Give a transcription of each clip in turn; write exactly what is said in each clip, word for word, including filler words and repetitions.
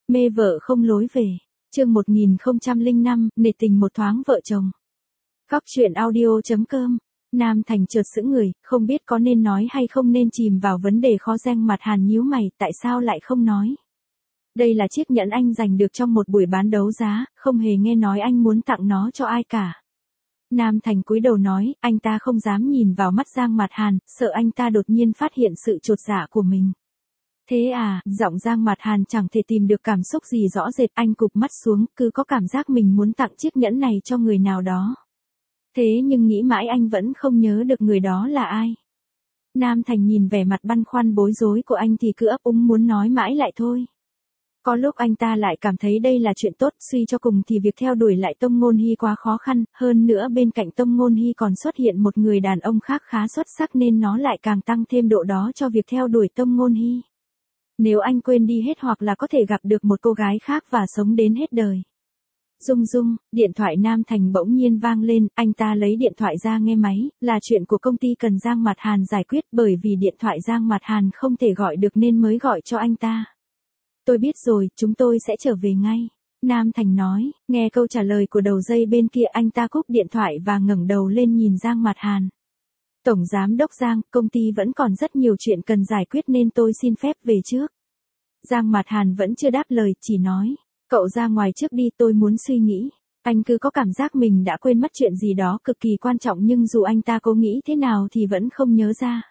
Mê vợ không lối về. Chương một nghìn không trăm lẻ năm, nể tình một thoáng vợ chồng. Góc truyện audio chấm com. Nam Thành chợt sững người, không biết có nên nói hay không nên chìm vào vấn đề khó ranh, mặt Hàn nhíu mày, tại sao lại không nói? Đây là chiếc nhẫn anh giành được trong một buổi bán đấu giá, không hề nghe nói anh muốn tặng nó cho ai cả. Nam Thành cúi đầu nói, anh ta không dám nhìn vào mắt Giang Mạt Hàn, sợ anh ta đột nhiên phát hiện sự chột dạ của mình. Thế à, giọng Giang Mạt Hàn chẳng thể tìm được cảm xúc gì rõ rệt, anh cụp mắt xuống, cứ có cảm giác mình muốn tặng chiếc nhẫn này cho người nào đó. Thế nhưng nghĩ mãi anh vẫn không nhớ được người đó là ai. Nam Thành nhìn vẻ mặt băn khoăn bối rối của anh thì cứ ấp úng muốn nói mãi lại thôi. Có lúc anh ta lại cảm thấy đây là chuyện tốt, suy cho cùng thì việc theo đuổi lại Tông Ngôn Hy quá khó khăn, hơn nữa bên cạnh Tông Ngôn Hy còn xuất hiện một người đàn ông khác khá xuất sắc nên nó lại càng tăng thêm độ đó cho việc theo đuổi Tông Ngôn Hy. Nếu anh quên đi hết hoặc là có thể gặp được một cô gái khác và sống đến hết đời. Dung Dung, điện thoại Nam Thành bỗng nhiên vang lên, anh ta lấy điện thoại ra nghe máy, là chuyện của công ty cần Giang Mạt Hàn giải quyết, bởi vì điện thoại Giang Mạt Hàn không thể gọi được nên mới gọi cho anh ta. Tôi biết rồi, chúng tôi sẽ trở về ngay. Nam Thành nói, nghe câu trả lời của đầu dây bên kia anh ta cúp điện thoại và ngẩng đầu lên nhìn Giang Mạt Hàn. Tổng Giám đốc Giang, công ty vẫn còn rất nhiều chuyện cần giải quyết nên tôi xin phép về trước. Giang Mạt Hàn vẫn chưa đáp lời, chỉ nói, cậu ra ngoài trước đi, tôi muốn suy nghĩ. Anh cứ có cảm giác mình đã quên mất chuyện gì đó cực kỳ quan trọng nhưng dù anh ta cố nghĩ thế nào thì vẫn không nhớ ra.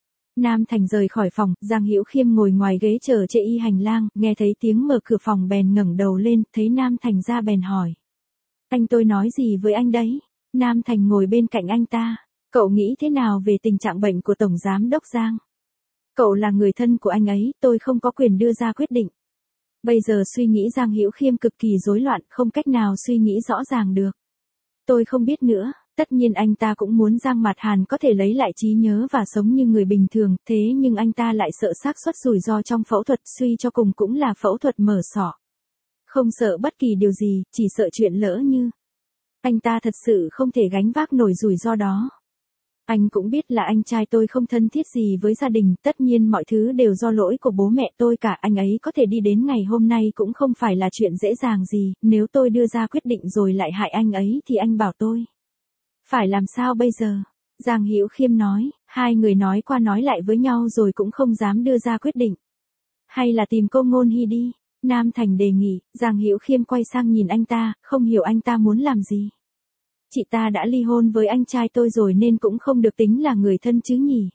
Nam Thành rời khỏi phòng, Giang Hữu Khiêm ngồi ngoài ghế chờ trên y hành lang, nghe thấy tiếng mở cửa phòng bèn ngẩng đầu lên, thấy Nam Thành ra bèn hỏi. Anh tôi nói gì với anh đấy? Nam Thành ngồi bên cạnh anh ta. Cậu nghĩ thế nào về tình trạng bệnh của Tổng Giám đốc Giang? Cậu là người thân của anh ấy, tôi không có quyền đưa ra quyết định. Bây giờ suy nghĩ Giang Hữu Khiêm cực kỳ rối loạn, không cách nào suy nghĩ rõ ràng được. Tôi không biết nữa, tất nhiên anh ta cũng muốn Giang Mạt Hàn có thể lấy lại trí nhớ và sống như người bình thường, thế nhưng anh ta lại sợ xác suất rủi ro trong phẫu thuật, suy cho cùng cũng là phẫu thuật mở sọ. Không sợ bất kỳ điều gì, chỉ sợ chuyện lỡ như. Anh ta thật sự không thể gánh vác nổi rủi ro đó. Anh cũng biết là anh trai tôi không thân thiết gì với gia đình, tất nhiên mọi thứ đều do lỗi của bố mẹ tôi cả, anh ấy có thể đi đến ngày hôm nay cũng không phải là chuyện dễ dàng gì, nếu tôi đưa ra quyết định rồi lại hại anh ấy thì anh bảo tôi. Phải làm sao bây giờ? Giang Hữu Khiêm nói, hai người nói qua nói lại với nhau rồi cũng không dám đưa ra quyết định. Hay là tìm cô Ngôn Hy đi, Nam Thành đề nghị, Giang Hữu Khiêm quay sang nhìn anh ta, không hiểu anh ta muốn làm gì. Chị ta đã ly hôn với anh trai tôi rồi nên cũng không được tính là người thân chứ nhỉ.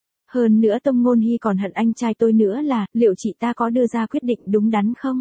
Hơn nữa Tông Ngôn Hy còn hận anh trai tôi nữa là, liệu chị ta có đưa ra quyết định đúng đắn không?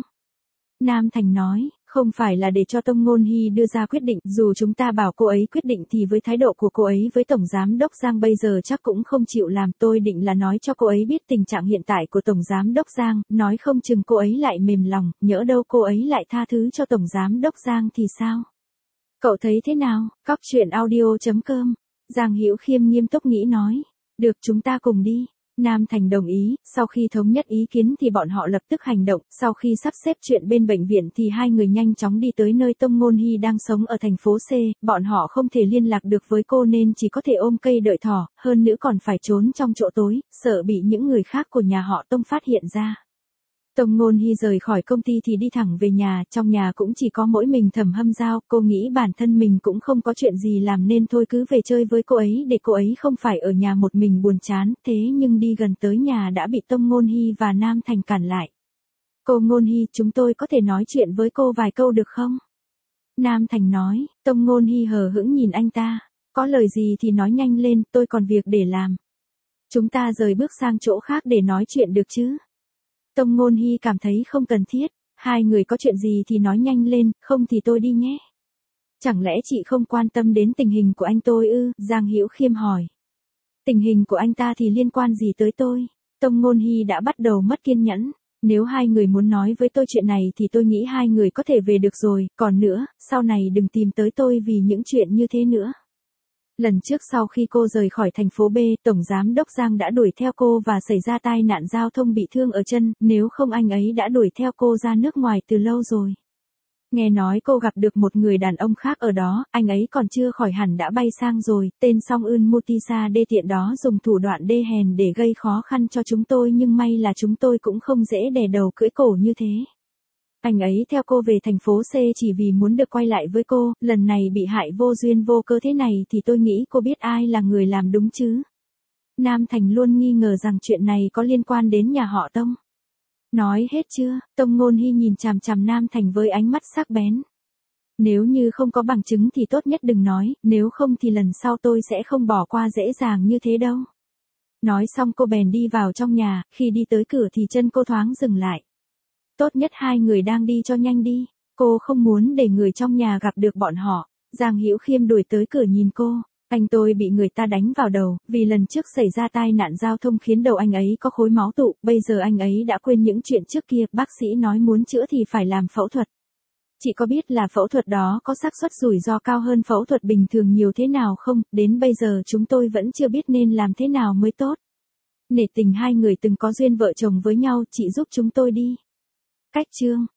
Nam Thành nói, không phải là để cho Tông Ngôn Hy đưa ra quyết định, dù chúng ta bảo cô ấy quyết định thì với thái độ của cô ấy với Tổng Giám đốc Giang bây giờ chắc cũng không chịu làm, tôi định là nói cho cô ấy biết tình trạng hiện tại của Tổng Giám đốc Giang, nói không chừng cô ấy lại mềm lòng, nhỡ đâu cô ấy lại tha thứ cho Tổng Giám đốc Giang thì sao? Cậu thấy thế nào? Góc truyện audio chấm com. Giang Hữu Khiêm nghiêm túc nghĩ nói. Được, chúng ta cùng đi. Nam Thành đồng ý, sau khi thống nhất ý kiến thì bọn họ lập tức hành động, sau khi sắp xếp chuyện bên bệnh viện thì hai người nhanh chóng đi tới nơi Tông Ngôn Hy đang sống ở thành phố C, bọn họ không thể liên lạc được với cô nên chỉ có thể ôm cây đợi thỏ, hơn nữa còn phải trốn trong chỗ tối, sợ bị những người khác của nhà họ Tông phát hiện ra. Tông Ngôn Hy rời khỏi công ty thì đi thẳng về nhà, trong nhà cũng chỉ có mỗi mình Thẩm Hâm Giao, cô nghĩ bản thân mình cũng không có chuyện gì làm nên thôi cứ về chơi với cô ấy để cô ấy không phải ở nhà một mình buồn chán, thế nhưng đi gần tới nhà đã bị Tông Ngôn Hy và Nam Thành cản lại. Cô Ngôn Hy, chúng tôi có thể nói chuyện với cô vài câu được không? Nam Thành nói, Tông Ngôn Hy hờ hững nhìn anh ta, có lời gì thì nói nhanh lên, tôi còn việc để làm. Chúng ta rời bước sang chỗ khác để nói chuyện được chứ? Tông Ngôn Hy cảm thấy không cần thiết, hai người có chuyện gì thì nói nhanh lên, không thì tôi đi nhé. Chẳng lẽ chị không quan tâm đến tình hình của anh tôi ư? Giang Hữu Khiêm hỏi. Tình hình của anh ta thì liên quan gì tới tôi? Tông Ngôn Hy đã bắt đầu mất kiên nhẫn. Nếu hai người muốn nói với tôi chuyện này thì tôi nghĩ hai người có thể về được rồi, còn nữa, sau này đừng tìm tới tôi vì những chuyện như thế nữa. Lần trước sau khi cô rời khỏi thành phố B, Tổng Giám đốc Giang đã đuổi theo cô và xảy ra tai nạn giao thông bị thương ở chân, nếu không anh ấy đã đuổi theo cô ra nước ngoài từ lâu rồi. Nghe nói cô gặp được một người đàn ông khác ở đó, anh ấy còn chưa khỏi hẳn đã bay sang rồi, tên Song Eun Mutisa đê tiện đó dùng thủ đoạn đê hèn để gây khó khăn cho chúng tôi nhưng may là chúng tôi cũng không dễ đè đầu cưỡi cổ như thế. Anh ấy theo cô về thành phố C chỉ vì muốn được quay lại với cô, lần này bị hại vô duyên vô cớ thế này thì tôi nghĩ cô biết ai là người làm đúng chứ. Nam Thành luôn nghi ngờ rằng chuyện này có liên quan đến nhà họ Tông. Nói hết chưa? Tông Ngôn Hy nhìn chằm chằm Nam Thành với ánh mắt sắc bén. Nếu như không có bằng chứng thì tốt nhất đừng nói, nếu không thì lần sau tôi sẽ không bỏ qua dễ dàng như thế đâu. Nói xong cô bèn đi vào trong nhà, khi đi tới cửa thì chân cô thoáng dừng lại. Tốt nhất hai người đang đi cho nhanh đi, cô không muốn để người trong nhà gặp được bọn họ. Giang Hữu Khiêm đuổi tới cửa nhìn cô, anh tôi bị người ta đánh vào đầu, vì lần trước xảy ra tai nạn giao thông khiến đầu anh ấy có khối máu tụ, bây giờ anh ấy đã quên những chuyện trước kia, bác sĩ nói muốn chữa thì phải làm phẫu thuật. Chị có biết là phẫu thuật đó có xác suất rủi ro cao hơn phẫu thuật bình thường nhiều thế nào không? Đến bây giờ chúng tôi vẫn chưa biết nên làm thế nào mới tốt. Nể tình hai người từng có duyên vợ chồng với nhau, chị giúp chúng tôi đi. Cách chương